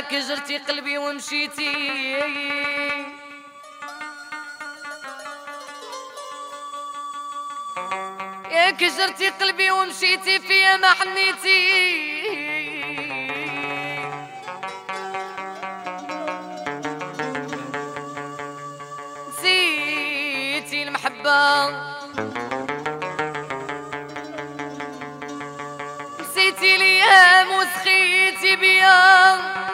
كجرتي قلبي ومشيتي يا كجرتي قلبي ومشيتي فيا ما حنيتي نسيتي المحبة نسيتي الايام وسخيتي بيا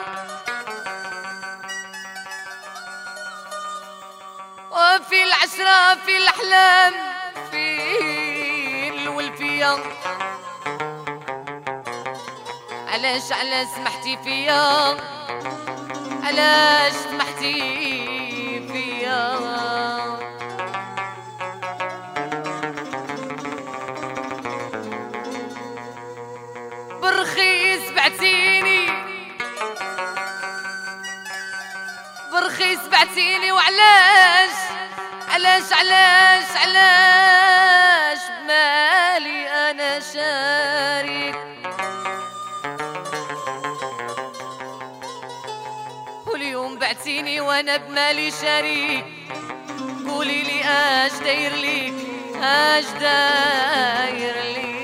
وفي العشرة في الاحلام في الولفية علاش سمحتي فيا علاش سمحتي فيا برخيص بعتيني برخيص بعتيني وعلاش علاش بمالي انا شاريك واليوم بعتيني وانا بمالي شريك قولي لي اش داير ليك اش داير ليك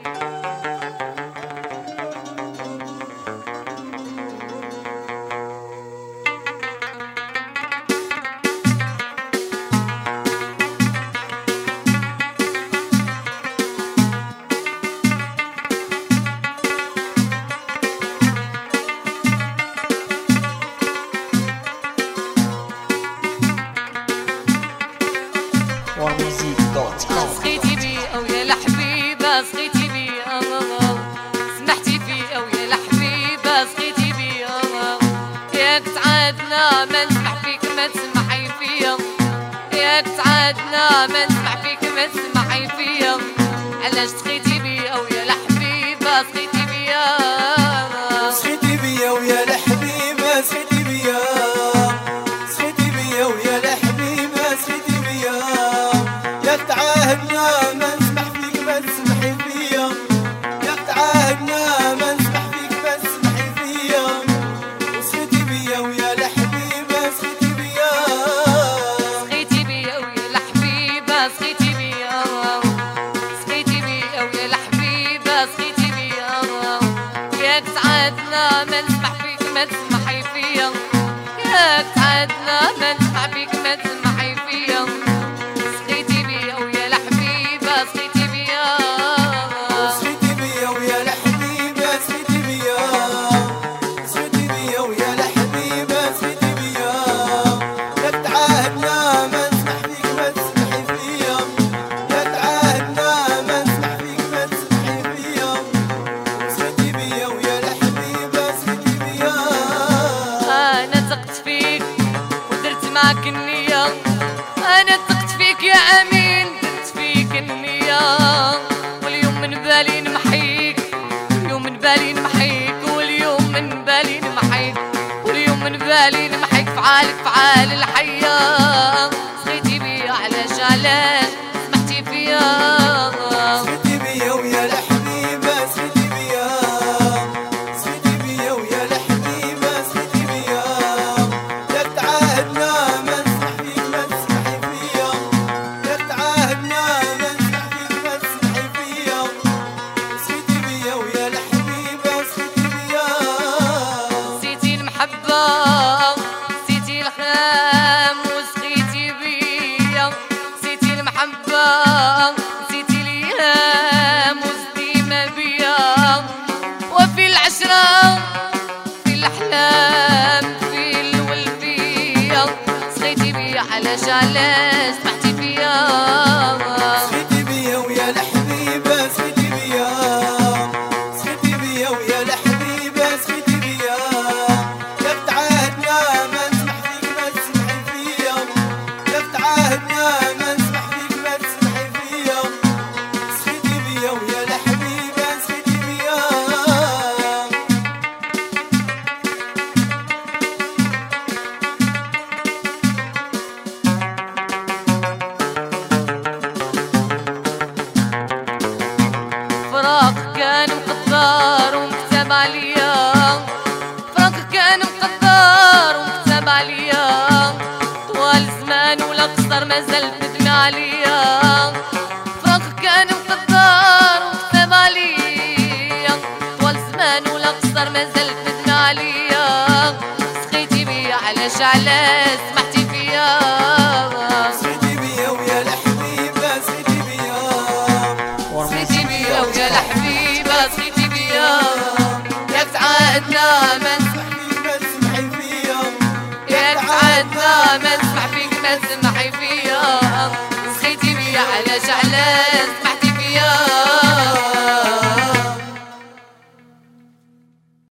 سخيتي بي او يا الحبيبه سخيتي بي سمحتي في او يا الحبيبه سخيتي بي ياك تعادنا ما نسمح فيك ما تسمحي فيا ياك تعادنا ما نسمح فيك ما تسمحي فيا علاش سخيتي بي او يا الحبيبه سخيتي بي سخيتي بي او يا الحبيبه سخيتي بي سخيتي بي او يا الحبيبه سخيتي بي ياك تعاهدنا ما نسمح فيك ما تسمحي فيا ياك تعاهدنا ما نسمح فيك ما تسمحي فيا وسخيتي بيا ويا الحبيبه سخيتي بيا سخيتي بيا ويا الحبيبه سخيتي بيا سخيتي بيا ويا الحبيبه سخيتي بيا ياك تعادنا ما نسمح فيك ما تسمحي فيا ياك تعادنا ما نسمح فيك ما تسمحي فيا سخيتي بيا ويا الحبيبه سخيتي بيا سخيتي بيا ويا الحبيبه سخيتي بيا سخيتي بيا ويا الحبيبه سخيتي بيا ياك تعاهدنا ما نسمح فيك ما تسمحي فيا ياك تعاهدنا ما نسمح فيك ما تسمحي فيا سخيتي بيا ويا الحبيبه سخيتي بيا انا ثقت فيك ودرت معك النيه انا ثقت فيك يا امين درت فيك النيه واليوم من بالي نمحيك اليوم من بالي نمحيك واليوم من بالي نمحيك واليوم من بالي نمحيك فعالك فعال الحياه سخيتي بيا علاش سمحتي فيا سخيتي بيا ويا الحبيبه سخيتي بيا سخيتي بيا ويا الحبيبه سخيتي بيا ياك تعاهدنا ما نسمح فيك ما تسمحي فيا ياك تعاهدنا ما نسمح فيك ما تسمحي فيا سخيتي بيا ويا الحبيبه سخيتي بيا نسيتي المحبة نسيتي الخام وسخيتي بيا نسيتي المحبة نسيتي الأيام وزديمة بيا وفي العشرة في الأحلام في الولفية سخيتي بيا علاش سمحتي فيا سخيتي بيا ويا الحبيبه سخيتي بيا سخيتي بيا ويا الحبيبه سخيتي بيا ياك تعاهدنا ما نسمح فيك ما تسمحي فيا ياك تعاهدنا ما نسمح فيك ما تسمحي فيا سخيتي بيا ويا الحبيبه سخيتي بيا عليا سخيتي بيا علاش علاش سمحتي فيا سخيتي بيا ويا الحبيبة سخيتي بيا سخيتي بيا ويا الحبيبة سخيتي بيا ياك تعادنا ما تسمحي فيا ياك تعادنا ما نسمح فيك ما تسمحي فيا سخيتي بيا علاش علاش